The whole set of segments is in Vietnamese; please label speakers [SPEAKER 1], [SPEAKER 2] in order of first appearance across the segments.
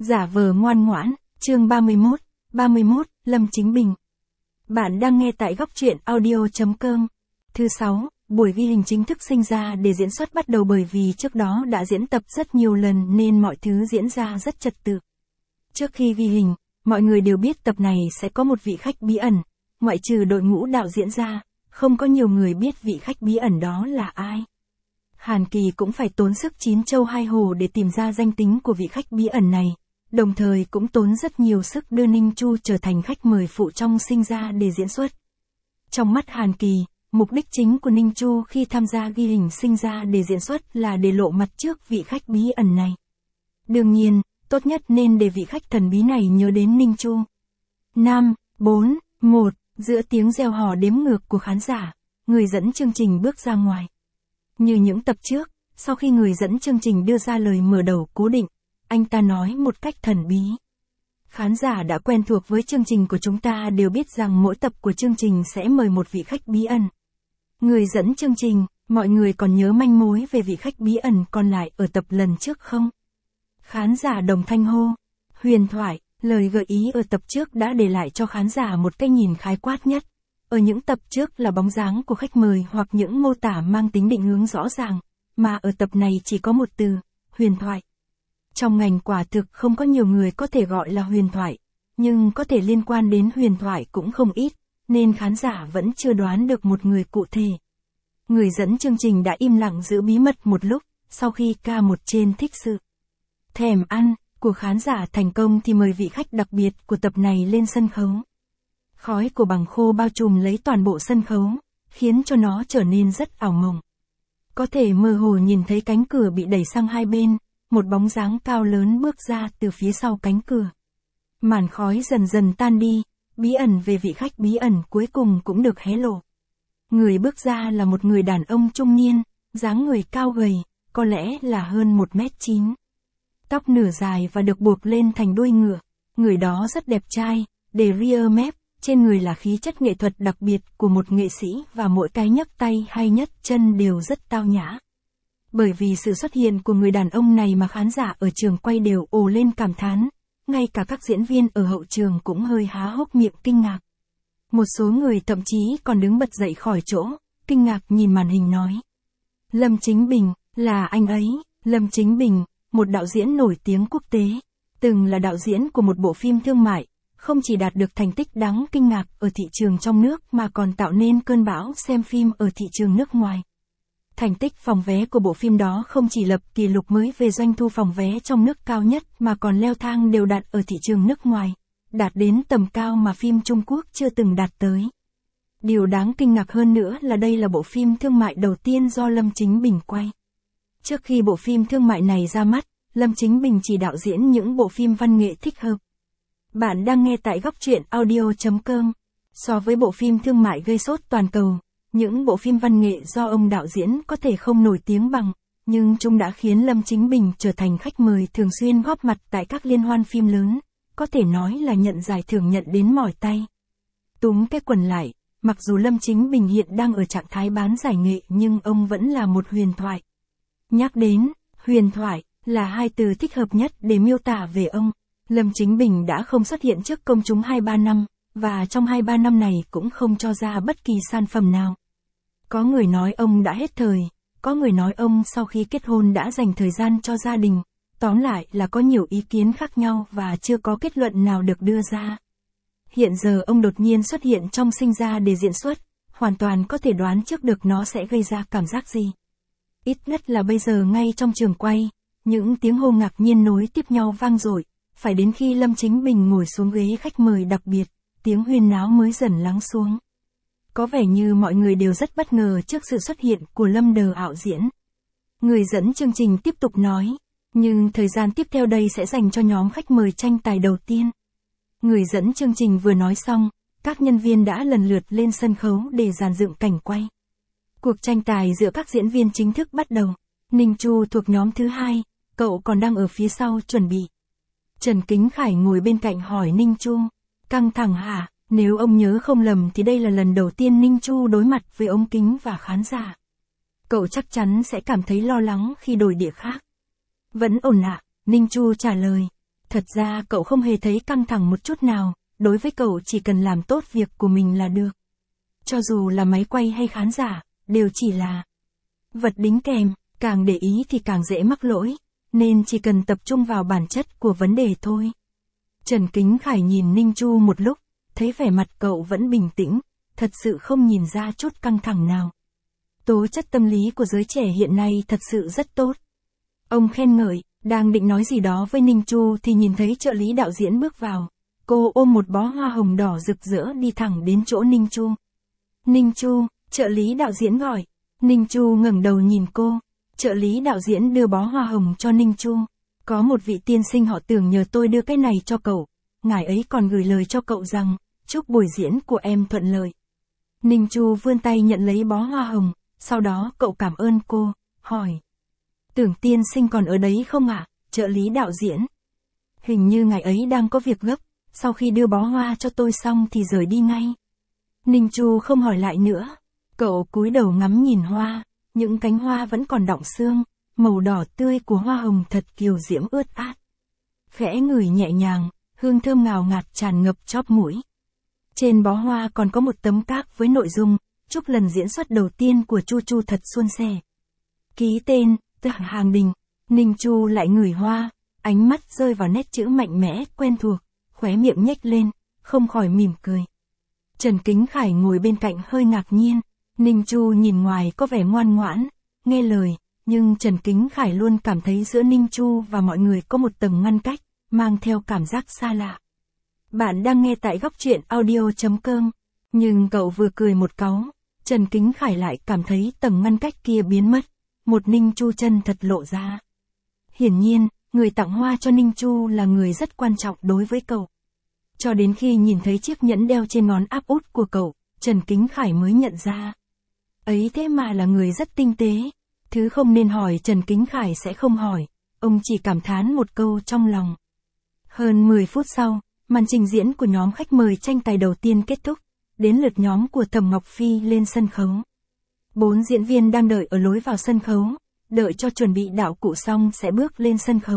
[SPEAKER 1] Giả vờ ngoan ngoãn, chương 31, Lâm Chính Bình. Bạn đang nghe tại góc truyện audio.com. Thứ 6, buổi ghi hình chính thức sinh ra để diễn xuất bắt đầu bởi vì trước đó đã diễn tập rất nhiều lần nên mọi thứ diễn ra rất trật tự. Trước khi ghi hình, mọi người đều biết tập này sẽ có một vị khách bí ẩn, ngoại trừ đội ngũ đạo diễn ra, không có nhiều người biết vị khách bí ẩn đó là ai. Hàn Kỳ cũng phải tốn sức chín châu hai hồ để tìm ra danh tính của vị khách bí ẩn này, đồng thời cũng tốn rất nhiều sức đưa Ninh Chu trở thành khách mời phụ trong sinh ra để diễn xuất. Trong mắt Hàn Kỳ, mục đích chính của Ninh Chu khi tham gia ghi hình sinh ra để diễn xuất là để lộ mặt trước vị khách bí ẩn này. Đương nhiên, tốt nhất nên để vị khách thần bí này nhớ đến Ninh Chu. 5, 4, 1, giữa tiếng reo hò đếm ngược của khán giả, người dẫn chương trình bước ra ngoài. Như những tập trước, sau khi người dẫn chương trình đưa ra lời mở đầu cố định, anh ta nói một cách thần bí. Khán giả đã quen thuộc với chương trình của chúng ta đều biết rằng mỗi tập của chương trình sẽ mời một vị khách bí ẩn. Người dẫn chương trình, mọi người còn nhớ manh mối về vị khách bí ẩn còn lại ở tập lần trước không? Khán giả đồng thanh hô. Huyền thoại, lời gợi ý ở tập trước đã để lại cho khán giả một cái nhìn khái quát nhất. Ở những tập trước là bóng dáng của khách mời hoặc những mô tả mang tính định hướng rõ ràng, mà ở tập này chỉ có một từ, huyền thoại. Trong ngành quả thực không có nhiều người có thể gọi là huyền thoại, nhưng có thể liên quan đến huyền thoại cũng không ít, nên khán giả vẫn chưa đoán được một người cụ thể. Người dẫn chương trình đã im lặng giữ bí mật một lúc, sau khi ca một trên thích sự thèm ăn của khán giả thành công thì mời vị khách đặc biệt của tập này lên sân khấu. Khói của bằng khô bao trùm lấy toàn bộ sân khấu, khiến cho nó trở nên rất ảo mộng. Có thể mơ hồ nhìn thấy cánh cửa bị đẩy sang hai bên, một bóng dáng cao lớn bước ra từ phía sau cánh cửa. Màn khói dần dần tan đi, bí ẩn về vị khách bí ẩn cuối cùng cũng được hé lộ. Người bước ra là một người đàn ông trung niên, dáng người cao gầy, có lẽ là hơn 1m9. Tóc nửa dài và được buộc lên thành đuôi ngựa. Người đó rất đẹp trai, để ria mép, trên người là khí chất nghệ thuật đặc biệt của một nghệ sĩ và mỗi cái nhấc tay hay nhấc chân đều rất tao nhã. Bởi vì sự xuất hiện của người đàn ông này mà khán giả ở trường quay đều ồ lên cảm thán, ngay cả các diễn viên ở hậu trường cũng hơi há hốc miệng kinh ngạc. Một số người thậm chí còn đứng bật dậy khỏi chỗ, kinh ngạc nhìn màn hình nói. Lâm Chính Bình, là anh ấy, Lâm Chính Bình, một đạo diễn nổi tiếng quốc tế, từng là đạo diễn của một bộ phim thương mại, không chỉ đạt được thành tích đáng kinh ngạc ở thị trường trong nước mà còn tạo nên cơn bão xem phim ở thị trường nước ngoài. Thành tích phòng vé của bộ phim đó không chỉ lập kỷ lục mới về doanh thu phòng vé trong nước cao nhất mà còn leo thang đều đặn ở thị trường nước ngoài, đạt đến tầm cao mà phim Trung Quốc chưa từng đạt tới. Điều đáng kinh ngạc hơn nữa là đây là bộ phim thương mại đầu tiên do Lâm Chính Bình quay. Trước khi bộ phim thương mại này ra mắt, Lâm Chính Bình chỉ đạo diễn những bộ phim văn nghệ thích hợp. Bạn đang nghe tại góc truyện audio.com. So với bộ phim thương mại gây sốt toàn cầu, những bộ phim văn nghệ do ông đạo diễn có thể không nổi tiếng bằng, nhưng chúng đã khiến Lâm Chính Bình trở thành khách mời thường xuyên góp mặt tại các liên hoan phim lớn, có thể nói là nhận giải thưởng nhận đến mỏi tay. Túm cái quần lại, mặc dù Lâm Chính Bình hiện đang ở trạng thái bán giải nghệ nhưng ông vẫn là một huyền thoại. Nhắc đến huyền thoại là hai từ thích hợp nhất để miêu tả về ông. Lâm Chính Bình đã không xuất hiện trước công chúng 2-3 năm, và trong 2-3 năm này cũng không cho ra bất kỳ sản phẩm nào. Có người nói ông đã hết thời, có người nói ông sau khi kết hôn đã dành thời gian cho gia đình, tóm lại là có nhiều ý kiến khác nhau và chưa có kết luận nào được đưa ra. Hiện giờ ông đột nhiên xuất hiện trong sinh ra để diễn xuất, hoàn toàn có thể đoán trước được nó sẽ gây ra cảm giác gì. Ít nhất là bây giờ ngay trong trường quay, những tiếng hô ngạc nhiên nối tiếp nhau vang dội. Phải đến khi Lâm Chính Bình ngồi xuống ghế khách mời đặc biệt, tiếng huyên náo mới dần lắng xuống. Có vẻ như mọi người đều rất bất ngờ trước sự xuất hiện của Lâm Đờ ảo diễn. Người dẫn chương trình tiếp tục nói, nhưng thời gian tiếp theo đây sẽ dành cho nhóm khách mời tranh tài đầu tiên. Người dẫn chương trình vừa nói xong, các nhân viên đã lần lượt lên sân khấu để dàn dựng cảnh quay. Cuộc tranh tài giữa các diễn viên chính thức bắt đầu. Ninh Chu thuộc nhóm thứ 2, cậu còn đang ở phía sau chuẩn bị. Trần Kính Khải ngồi bên cạnh hỏi Ninh Chu, căng thẳng hả? Nếu ông nhớ không lầm thì đây là lần đầu tiên Ninh Chu đối mặt với ống kính và khán giả. Cậu chắc chắn sẽ cảm thấy lo lắng khi đổi địa khác. Vẫn ổn ạ, Ninh Chu trả lời. Thật ra cậu không hề thấy căng thẳng một chút nào, đối với cậu chỉ cần làm tốt việc của mình là được. Cho dù là máy quay hay khán giả, đều chỉ là vật đính kèm, càng để ý thì càng dễ mắc lỗi, nên chỉ cần tập trung vào bản chất của vấn đề thôi. Trần Kính Khải nhìn Ninh Chu một lúc, thấy vẻ mặt cậu vẫn bình tĩnh, thật sự không nhìn ra chút căng thẳng nào. Tố chất tâm lý của giới trẻ hiện nay thật sự rất tốt. Ông khen ngợi, đang định nói gì đó với Ninh Chu thì nhìn thấy trợ lý đạo diễn bước vào. Cô ôm một bó hoa hồng đỏ rực rỡ đi thẳng đến chỗ Ninh Chu. Ninh Chu, trợ lý đạo diễn gọi. Ninh Chu ngẩng đầu nhìn cô. Trợ lý đạo diễn đưa bó hoa hồng cho Ninh Chu. Có một vị tiên sinh họ Tưởng nhờ tôi đưa cái này cho cậu. Ngài ấy còn gửi lời cho cậu rằng, chúc buổi diễn của em thuận lợi. Ninh Chu vươn tay nhận lấy bó hoa hồng, sau đó cậu cảm ơn cô, hỏi. Tưởng tiên sinh còn ở đấy không ạ? Trợ lý đạo diễn. Hình như ngài ấy đang có việc gấp, sau khi đưa bó hoa cho tôi xong thì rời đi ngay. Ninh Chu không hỏi lại nữa. Cậu cúi đầu ngắm nhìn hoa, những cánh hoa vẫn còn đọng sương, màu đỏ tươi của hoa hồng thật kiều diễm ướt át. Khẽ ngửi nhẹ nhàng, hương thơm ngào ngạt tràn ngập chóp mũi. Trên bó hoa còn có một tấm card với nội dung, chúc lần diễn xuất đầu tiên của Chu Chu thật suôn sẻ. Ký tên, Hàng Đình. Ninh Chu lại ngửi hoa, ánh mắt rơi vào nét chữ mạnh mẽ, quen thuộc, khóe miệng nhếch lên, không khỏi mỉm cười. Trần Kính Khải ngồi bên cạnh hơi ngạc nhiên, Ninh Chu nhìn ngoài có vẻ ngoan ngoãn, nghe lời, nhưng Trần Kính Khải luôn cảm thấy giữa Ninh Chu và mọi người có một tầng ngăn cách, mang theo cảm giác xa lạ. Bạn đang nghe tại góc truyện audio.com, nhưng cậu vừa cười một cáu, Trần Kính Khải lại cảm thấy tầng ngăn cách kia biến mất, một Ninh Chu chân thật lộ ra. Hiển nhiên, người tặng hoa cho Ninh Chu là người rất quan trọng đối với cậu. Cho đến khi nhìn thấy chiếc nhẫn đeo trên ngón áp út của cậu, Trần Kính Khải mới nhận ra. Ấy thế mà là người rất tinh tế, thứ không nên hỏi Trần Kính Khải sẽ không hỏi, ông chỉ cảm thán một câu trong lòng. Hơn 10 phút sau, màn trình diễn của nhóm khách mời tranh tài đầu tiên kết thúc, đến lượt nhóm của Thẩm Ngọc Phi lên sân khấu. 4 diễn viên đang đợi ở lối vào sân khấu, đợi cho chuẩn bị đạo cụ xong sẽ bước lên sân khấu.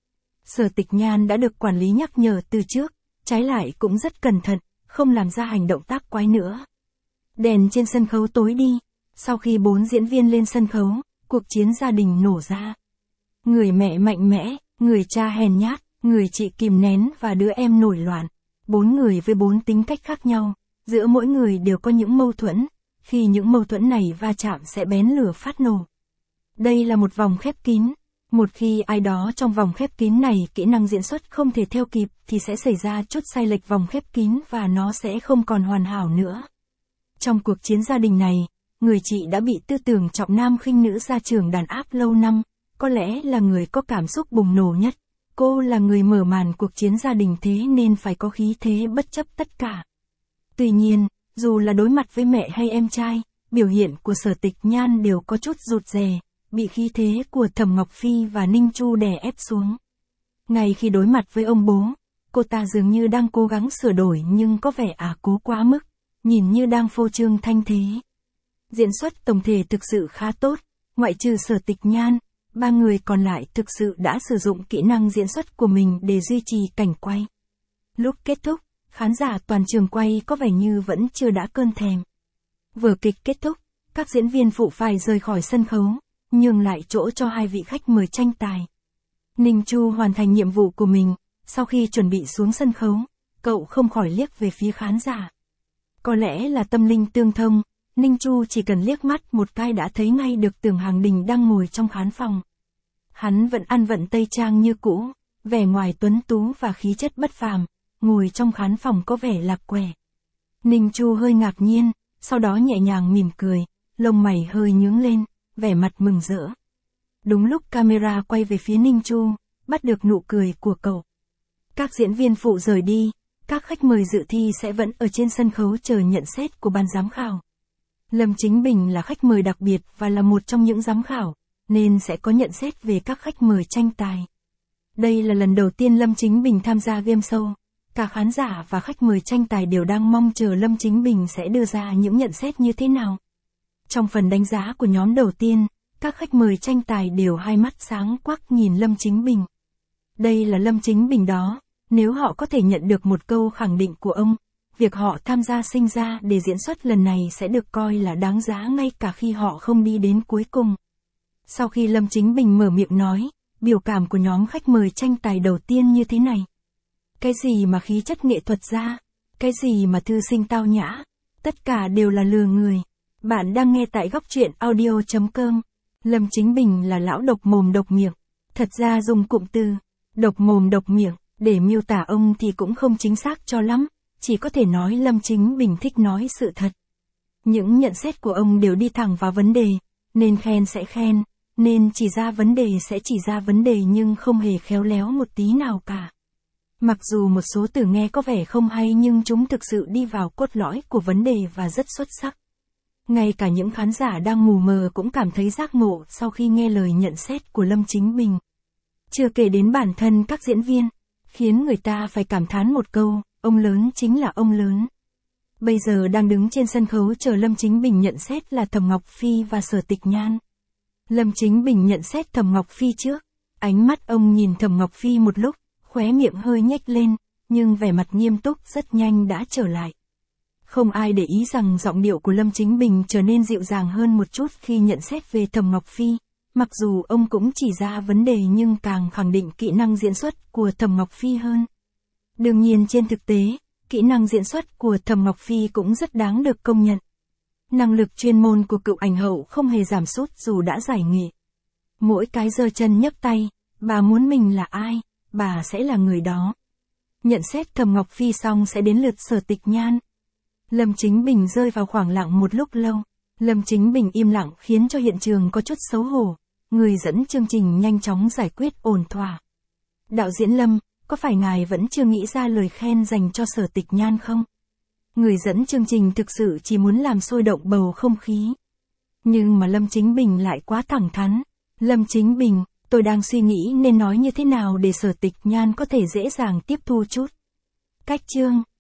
[SPEAKER 1] Sở Tịch Nhan đã được quản lý nhắc nhở từ trước, trái lại cũng rất cẩn thận, không làm ra hành động tác quái nữa. Đèn trên sân khấu tối đi, sau khi 4 diễn viên lên sân khấu, cuộc chiến gia đình nổ ra. Người mẹ mạnh mẽ, người cha hèn nhát, người chị kìm nén và đứa em nổi loạn. 4 người với 4 tính cách khác nhau, giữa mỗi người đều có những mâu thuẫn, khi những mâu thuẫn này va chạm sẽ bén lửa phát nổ. Đây là một vòng khép kín, một khi ai đó trong vòng khép kín này kỹ năng diễn xuất không thể theo kịp thì sẽ xảy ra chút sai lệch vòng khép kín và nó sẽ không còn hoàn hảo nữa. Trong cuộc chiến gia đình này, người chị đã bị tư tưởng trọng nam khinh nữ gia trưởng đàn áp lâu năm, có lẽ là người có cảm xúc bùng nổ nhất. Cô là người mở màn cuộc chiến gia đình thế nên phải có khí thế bất chấp tất cả. Tuy nhiên, dù là đối mặt với mẹ hay em trai, biểu hiện của Sở Tịch Nhan đều có chút rụt rè, bị khí thế của Thẩm Ngọc Phi và Ninh Chu đè ép xuống. Ngay khi đối mặt với ông bố, cô ta dường như đang cố gắng sửa đổi nhưng có vẻ cố quá mức, nhìn như đang phô trương thanh thế. Diễn xuất tổng thể thực sự khá tốt, ngoại trừ Sở Tịch Nhan, 3 người còn lại thực sự đã sử dụng kỹ năng diễn xuất của mình để duy trì cảnh quay. Lúc kết thúc, khán giả toàn trường quay có vẻ như vẫn chưa đã cơn thèm. Vở kịch kết thúc, các diễn viên phụ phải rời khỏi sân khấu, nhường lại chỗ cho 2 vị khách mời tranh tài. Ninh Chu hoàn thành nhiệm vụ của mình, sau khi chuẩn bị xuống sân khấu, cậu không khỏi liếc về phía khán giả. Có lẽ là tâm linh tương thông, Ninh Chu chỉ cần liếc mắt một cái đã thấy ngay được Tưởng Hàng Đình đang ngồi trong khán phòng. Hắn vẫn ăn vận tây trang như cũ, vẻ ngoài tuấn tú và khí chất bất phàm, ngồi trong khán phòng có vẻ lạc quẻ. Ninh Chu hơi ngạc nhiên, sau đó nhẹ nhàng mỉm cười, lông mày hơi nhướng lên, vẻ mặt mừng rỡ. Đúng lúc camera quay về phía Ninh Chu, bắt được nụ cười của cậu. Các diễn viên phụ rời đi, các khách mời dự thi sẽ vẫn ở trên sân khấu chờ nhận xét của ban giám khảo. Lâm Chính Bình là khách mời đặc biệt và là một trong những giám khảo, nên sẽ có nhận xét về các khách mời tranh tài. Đây là lần đầu tiên Lâm Chính Bình tham gia game show. Cả khán giả và khách mời tranh tài đều đang mong chờ Lâm Chính Bình sẽ đưa ra những nhận xét như thế nào. Trong phần đánh giá của nhóm đầu tiên, các khách mời tranh tài đều hai mắt sáng quắc nhìn Lâm Chính Bình. Đây là Lâm Chính Bình đó, nếu họ có thể nhận được một câu khẳng định của ông, việc họ tham gia sinh ra để diễn xuất lần này sẽ được coi là đáng giá ngay cả khi họ không đi đến cuối cùng. Sau khi Lâm Chính Bình mở miệng nói, biểu cảm của nhóm khách mời tranh tài đầu tiên như thế này. Cái gì mà khí chất nghệ thuật ra, cái gì mà thư sinh tao nhã, tất cả đều là lừa người. Bạn đang nghe tại góc truyện audio.com. Lâm Chính Bình là lão độc mồm độc miệng. Thật ra dùng cụm từ độc mồm độc miệng để miêu tả ông thì cũng không chính xác cho lắm, chỉ có thể nói Lâm Chính Bình thích nói sự thật. Những nhận xét của ông đều đi thẳng vào vấn đề, nên khen sẽ khen, nên chỉ ra vấn đề sẽ chỉ ra vấn đề nhưng không hề khéo léo một tí nào cả. Mặc dù một số từ nghe có vẻ không hay nhưng chúng thực sự đi vào cốt lõi của vấn đề và rất xuất sắc. Ngay cả những khán giả đang mù mờ cũng cảm thấy giác ngộ sau khi nghe lời nhận xét của Lâm Chính Bình. Chưa kể đến bản thân các diễn viên, khiến người ta phải cảm thán một câu, ông lớn chính là ông lớn. Bây giờ đang đứng trên sân khấu chờ Lâm Chính Bình nhận xét là Thẩm Ngọc Phi và Sở Tịch Nhan. Lâm Chính Bình nhận xét Thẩm Ngọc Phi trước, ánh mắt ông nhìn Thẩm Ngọc Phi một lúc, khóe miệng hơi nhếch lên, nhưng vẻ mặt nghiêm túc rất nhanh đã trở lại. Không ai để ý rằng giọng điệu của Lâm Chính Bình trở nên dịu dàng hơn một chút khi nhận xét về Thẩm Ngọc Phi, mặc dù ông cũng chỉ ra vấn đề nhưng càng khẳng định kỹ năng diễn xuất của Thẩm Ngọc Phi hơn. Đương nhiên trên thực tế, kỹ năng diễn xuất của Thẩm Ngọc Phi cũng rất đáng được công nhận. Năng lực chuyên môn của cựu ảnh hậu không hề giảm sút dù đã giải nghệ. Mỗi cái giơ chân nhấc tay, bà muốn mình là ai, bà sẽ là người đó. Nhận xét Thẩm Ngọc Phi xong sẽ đến lượt Sở Tịch Nhan. Lâm Chính Bình rơi vào khoảng lặng một lúc lâu. Lâm Chính Bình im lặng khiến cho hiện trường có chút xấu hổ. Người dẫn chương trình nhanh chóng giải quyết ổn thỏa. Đạo diễn Lâm, có phải ngài vẫn chưa nghĩ ra lời khen dành cho Sở Tịch Nhan không? Người dẫn chương trình thực sự chỉ muốn làm sôi động bầu không khí. Nhưng mà Lâm Chính Bình lại quá thẳng thắn. Lâm Chính Bình, tôi đang suy nghĩ nên nói như thế nào để Sở Tịch Nhan có thể dễ dàng tiếp thu chút. Cách chương.